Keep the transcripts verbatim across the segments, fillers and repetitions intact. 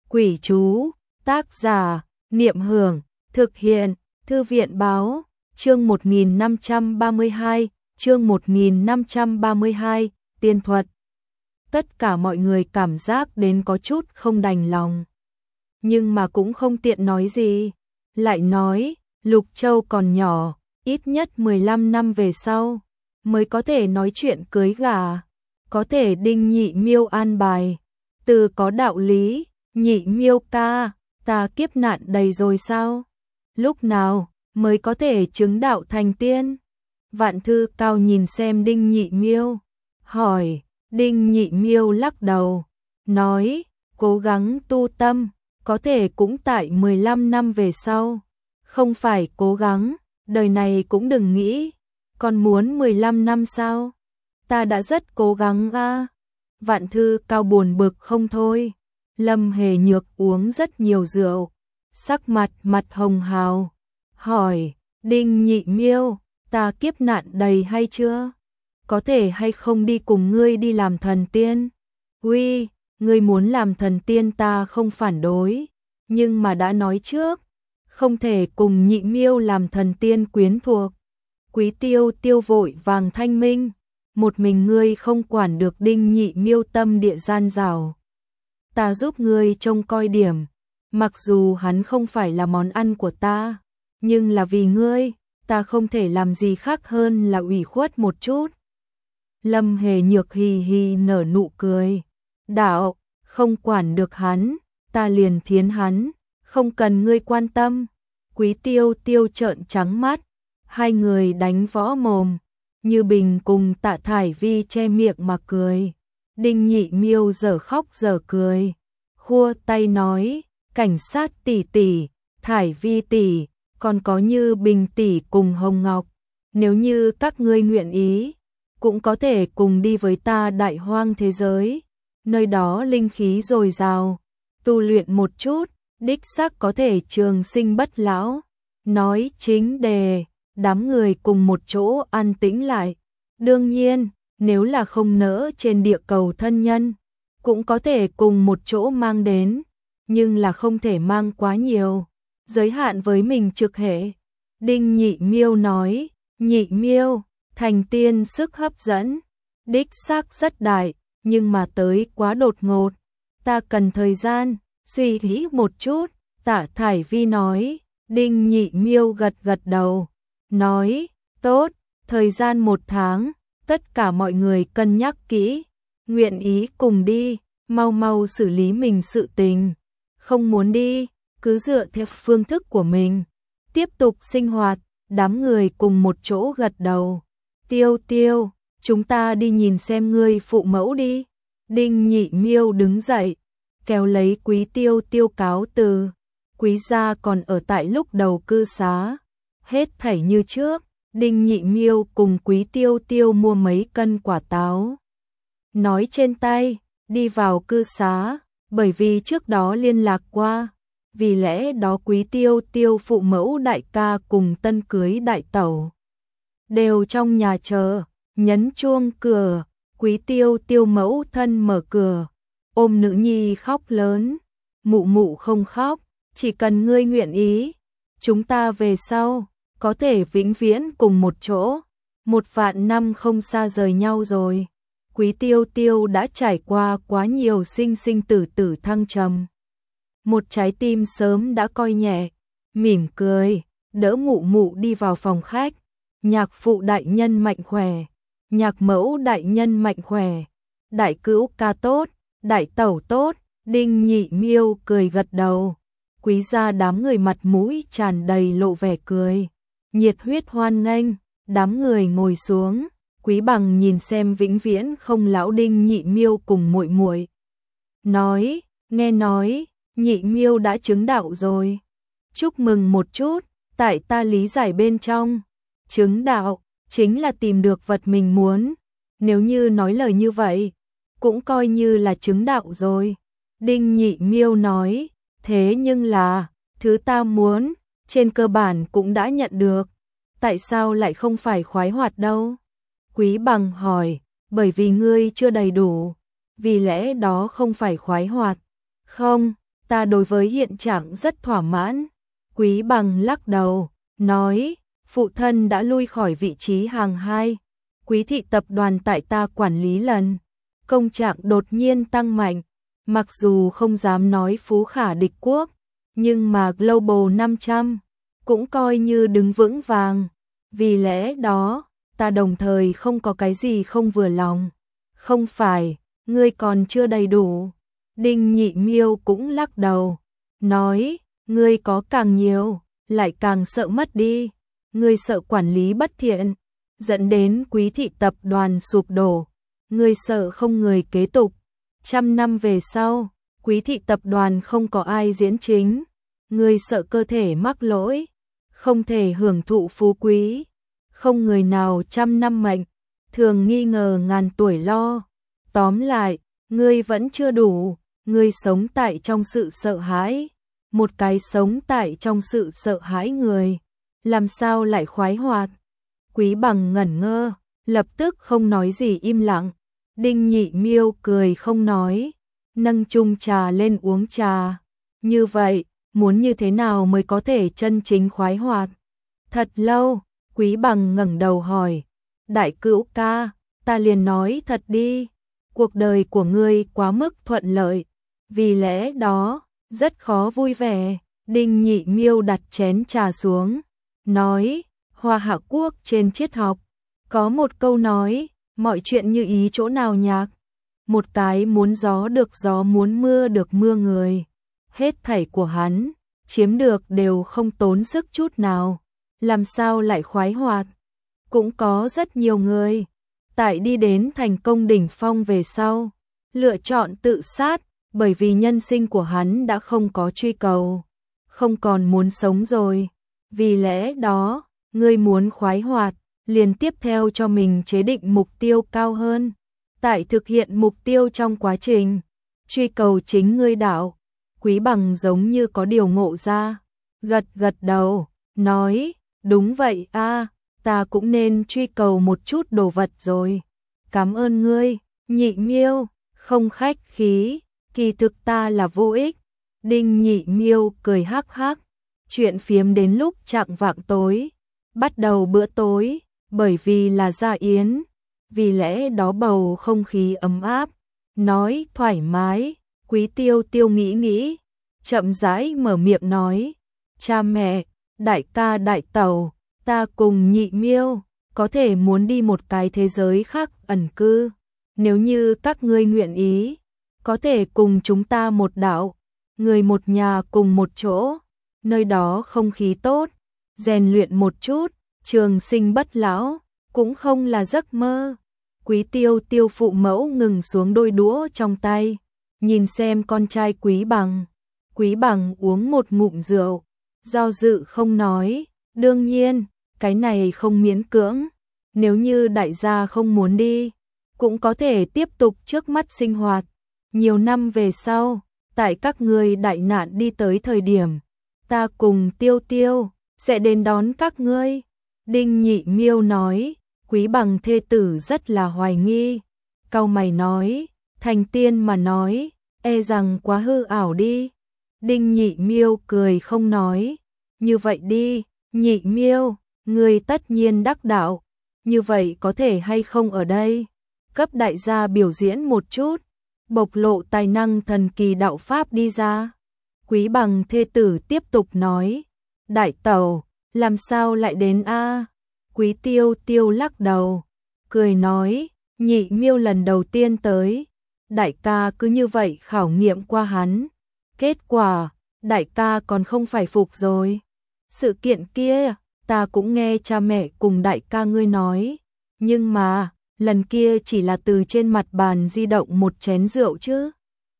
Quỷ chú, tác giả, Niệm Hưởng, thực hiện, Thư viện báo, chương một nghìn năm trăm ba mươi hai, chương một nghìn năm trăm ba mươi hai, tiên thuật. Tất cả mọi người cảm giác đến có chút không đành lòng. Nhưng mà cũng không tiện nói gì. Lại nói, Lục Châu còn nhỏ, ít nhất mười lăm năm về sau, mới có thể nói chuyện cưới gả. Có thể Đinh Nhị Miêu an bài. Từ có đạo lý, Nhị Miêu ca, ta kiếp nạn đầy rồi sao? Lúc nào mới có thể chứng đạo thành tiên? Vạn Thư Cao nhìn xem Đinh Nhị Miêu, hỏi. Đinh Nhị Miêu lắc đầu, nói, cố gắng tu tâm, có thể cũng tại mười lăm năm về sau. Không phải cố gắng, đời này cũng đừng nghĩ, còn muốn mười lăm năm sao? Ta đã rất cố gắng a. Vạn Thư Cao buồn bực không thôi. Lâm Hề Nhược uống rất nhiều rượu, sắc mặt mặt hồng hào, hỏi, Đinh Nhị Miêu, ta kiếp nạn đầy hay chưa? Có thể hay không đi cùng ngươi đi làm thần tiên? Uy, ngươi muốn làm thần tiên ta không phản đối, nhưng mà đã nói trước, không thể cùng Nhị Miêu làm thần tiên quyến thuộc. Quý Tiêu Tiêu vội vàng thanh minh, một mình ngươi không quản được Đinh Nhị Miêu tâm địa gian dảo. Ta giúp ngươi trông coi điểm, mặc dù hắn không phải là món ăn của ta, nhưng là vì ngươi, ta không thể làm gì khác hơn là ủy khuất một chút. Lâm Hề Nhược hì hì nở nụ cười, đạo, không quản được hắn, ta liền thiến hắn, không cần ngươi quan tâm. Quý Tiêu Tiêu trợn trắng mắt, hai người đánh võ mồm, Như Bình cùng Tạ Thải Vi che miệng mà cười. Đinh Nhị Miêu giờ khóc giờ cười, khua tay nói, cảnh sát tỷ tỷ, Thải Vi tỷ, còn có Như Bình tỷ cùng Hồng Ngọc, nếu như các ngươi nguyện ý, cũng có thể cùng đi với ta đại hoang thế giới, nơi đó linh khí dồi dào, tu luyện một chút, đích xác có thể trường sinh bất lão. Nói chính đề, đám người cùng một chỗ an tĩnh lại. Đương nhiên, nếu là không nỡ trên địa cầu thân nhân, cũng có thể cùng một chỗ mang đến, nhưng là không thể mang quá nhiều, giới hạn với mình trực hệ. Đinh Nhị Miêu nói, Nhị Miêu, thành tiên sức hấp dẫn, đích xác rất đại, nhưng mà tới quá đột ngột, ta cần thời gian, suy nghĩ một chút. Tạ Thải Vi nói. Đinh Nhị Miêu gật gật đầu, nói, tốt, thời gian một tháng, tất cả mọi người cân nhắc kỹ, nguyện ý cùng đi, mau mau xử lý mình sự tình, không muốn đi, cứ dựa theo phương thức của mình, tiếp tục sinh hoạt. Đám người cùng một chỗ gật đầu. Tiêu Tiêu, chúng ta đi nhìn xem ngươi phụ mẫu đi. Đinh Nhị Miêu đứng dậy, kéo lấy Quý Tiêu Tiêu cáo từ. Quý gia còn ở tại lúc đầu cư xá, hết thảy như trước. Đinh Nhị Miêu cùng Quý Tiêu Tiêu mua mấy cân quả táo, nói trên tay, đi vào cư xá, bởi vì trước đó liên lạc qua, vì lẽ đó Quý Tiêu Tiêu phụ mẫu đại ca cùng tân cưới đại tẩu đều trong nhà chờ. Nhấn chuông cửa, Quý Tiêu Tiêu mẫu thân mở cửa, ôm nữ nhi khóc lớn, mụ mụ không khóc, chỉ cần ngươi nguyện ý, chúng ta về sau có thể vĩnh viễn cùng một chỗ, một vạn năm không xa rời nhau rồi. Quý Tiêu Tiêu đã trải qua quá nhiều sinh sinh tử tử thăng trầm, một trái tim sớm đã coi nhẹ, mỉm cười, đỡ mụ mụ đi vào phòng khách. Nhạc phụ đại nhân mạnh khỏe, nhạc mẫu đại nhân mạnh khỏe, đại cữu ca tốt, đại tẩu tốt. Đinh Nhị Miêu cười gật đầu. Quý gia đám người mặt mũi tràn đầy lộ vẻ cười, nhiệt huyết hoan nghênh. Đám người ngồi xuống, Quý Bằng nhìn xem vĩnh viễn không lão Đinh Nhị Miêu cùng muội muội, nói, nghe nói Nhị Miêu đã chứng đạo rồi, chúc mừng một chút. Tại ta lý giải bên trong, chứng đạo chính là tìm được vật mình muốn, nếu như nói lời như vậy, cũng coi như là chứng đạo rồi. Đinh Nhị Miêu nói, thế nhưng là, thứ ta muốn, trên cơ bản cũng đã nhận được, tại sao lại không phải khoái hoạt đâu? Quý Bằng hỏi, bởi vì ngươi chưa đầy đủ, vì lẽ đó không phải khoái hoạt. Không, ta đối với hiện trạng rất thỏa mãn. Quý Bằng lắc đầu, nói, phụ thân đã lui khỏi vị trí hàng hai. Quý thị tập đoàn tại ta quản lý lần. Công trạng đột nhiên tăng mạnh, mặc dù không dám nói phú khả địch quốc, nhưng mà Global năm trăm cũng coi như đứng vững vàng. Vì lẽ đó, ta đồng thời không có cái gì không vừa lòng. Không phải, ngươi còn chưa đầy đủ. Đinh Nhị Miêu cũng lắc đầu, nói, ngươi có càng nhiều, lại càng sợ mất đi. Ngươi sợ quản lý bất thiện, dẫn đến Quý thị tập đoàn sụp đổ. Ngươi sợ không người kế tục. Trăm năm về sau, Quý thị tập đoàn không có ai diễn chính. Ngươi sợ cơ thể mắc lỗi, không thể hưởng thụ phú quý. Không người nào trăm năm mệnh, thường nghi ngờ ngàn tuổi lo. Tóm lại, ngươi vẫn chưa đủ, ngươi sống tại trong sự sợ hãi. Một cái sống tại trong sự sợ hãi người, làm sao lại khoái hoạt? Quý Bằng ngẩn ngơ, lập tức không nói gì im lặng. Đinh Nhị Miêu cười không nói, nâng chung trà lên uống trà. Như vậy, muốn như thế nào mới có thể chân chính khoái hoạt? Thật lâu, Quý Bằng ngẩng đầu hỏi, đại cữu ca, ta liền nói thật đi, cuộc đời của ngươi quá mức thuận lợi, vì lẽ đó, rất khó vui vẻ. Đinh Nhị Miêu đặt chén trà xuống, nói, Hoa Hạ Quốc trên triết học, có một câu nói, mọi chuyện như ý chỗ nào nhạc. Một cái muốn gió được gió muốn mưa được mưa người. Hết thảy của hắn, chiếm được đều không tốn sức chút nào. Làm sao lại khoái hoạt? Cũng có rất nhiều người, tại đi đến thành công đỉnh phong về sau, lựa chọn tự sát, bởi vì nhân sinh của hắn đã không có truy cầu, không còn muốn sống rồi. Vì lẽ đó, ngươi muốn khoái hoạt, liền tiếp theo cho mình chế định mục tiêu cao hơn. Tại thực hiện mục tiêu trong quá trình, truy cầu chính ngươi đạo. Quý Bằng giống như có điều ngộ ra, gật gật đầu, nói, đúng vậy a, ta cũng nên truy cầu một chút đồ vật rồi. Cảm ơn ngươi, Nhị Miêu, không khách khí, kỳ thực ta là vô ích. Đinh Nhị Miêu cười hắc hắc, chuyện phiếm đến lúc chạng vạng tối, bắt đầu bữa tối, bởi vì là gia yến, vì lẽ đó bầu không khí ấm áp, nói thoải mái. Quý Tiêu Tiêu nghĩ nghĩ, chậm rãi mở miệng nói, cha mẹ, đại ca đại tẩu, ta cùng Nhị Miêu, có thể muốn đi một cái thế giới khác ẩn cư, nếu như các ngươi nguyện ý, có thể cùng chúng ta một đạo, người một nhà cùng một chỗ, nơi đó không khí tốt, rèn luyện một chút, trường sinh bất lão, cũng không là giấc mơ. Quý Tiêu Tiêu phụ mẫu ngừng xuống đôi đũa trong tay, nhìn xem con trai Quý Bằng. Quý Bằng uống một ngụm rượu, do dự không nói, đương nhiên, cái này không miễn cưỡng, nếu như đại gia không muốn đi, cũng có thể tiếp tục trước mắt sinh hoạt. Nhiều năm về sau, tại các ngươi đại nạn đi tới thời điểm, ta cùng Tiêu Tiêu sẽ đến đón các ngươi. Đinh Nhị Miêu nói, Quý Bằng thê tử rất là hoài nghi, cau mày nói, thành tiên mà nói, e rằng quá hư ảo đi. Đinh Nhị Miêu cười không nói, như vậy đi, Nhị Miêu, ngươi tất nhiên đắc đạo, như vậy có thể hay không ở đây, cấp đại gia biểu diễn một chút, bộc lộ tài năng thần kỳ đạo pháp đi ra. Quý Bằng thê tử tiếp tục nói, đại tẩu, làm sao lại đến a? Quý Tiêu Tiêu lắc đầu, cười nói, Nhị Miêu lần đầu tiên tới, đại ca cứ như vậy khảo nghiệm qua hắn, kết quả, đại ca còn không phải phục rồi. Sự kiện kia, ta cũng nghe cha mẹ cùng đại ca ngươi nói, nhưng mà, lần kia chỉ là từ trên mặt bàn di động một chén rượu chứ.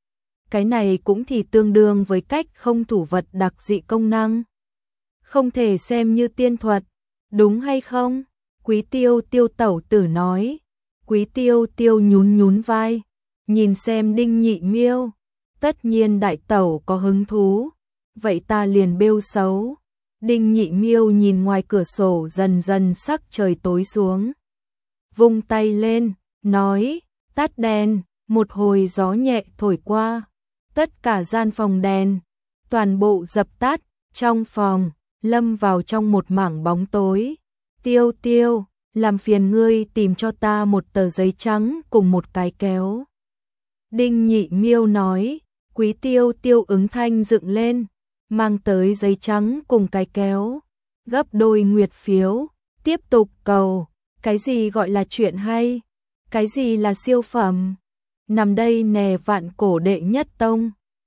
Cái này cũng thì tương đương với cách không thủ vật đặc dị công năng. Không thể xem như tiên thuật, đúng hay không? Quý Tiêu Tiêu tẩu tử nói. Quý Tiêu Tiêu nhún nhún vai, nhìn xem Đinh Nhị Miêu, tất nhiên đại tẩu có hứng thú, vậy ta liền bêu xấu. Đinh Nhị Miêu nhìn ngoài cửa sổ dần dần sắc trời tối xuống, vung tay lên, nói, tắt đèn. Một hồi gió nhẹ thổi qua, Tất cả gian phòng đèn, toàn bộ dập tắt, trong phòng, lâm vào trong một mảng bóng tối. Tiêu Tiêu, làm phiền ngươi tìm cho ta một tờ giấy trắng cùng một cái kéo. Đinh Nhị Miêu nói, Quý Tiêu Tiêu ứng thanh dựng lên, mang tới giấy trắng cùng cái kéo, gấp đôi nguyệt phiếu, tiếp tục cầu, cái gì gọi là chuyện hay, cái gì là siêu phẩm, nằm đây nè Vạn Cổ đệ nhất tông.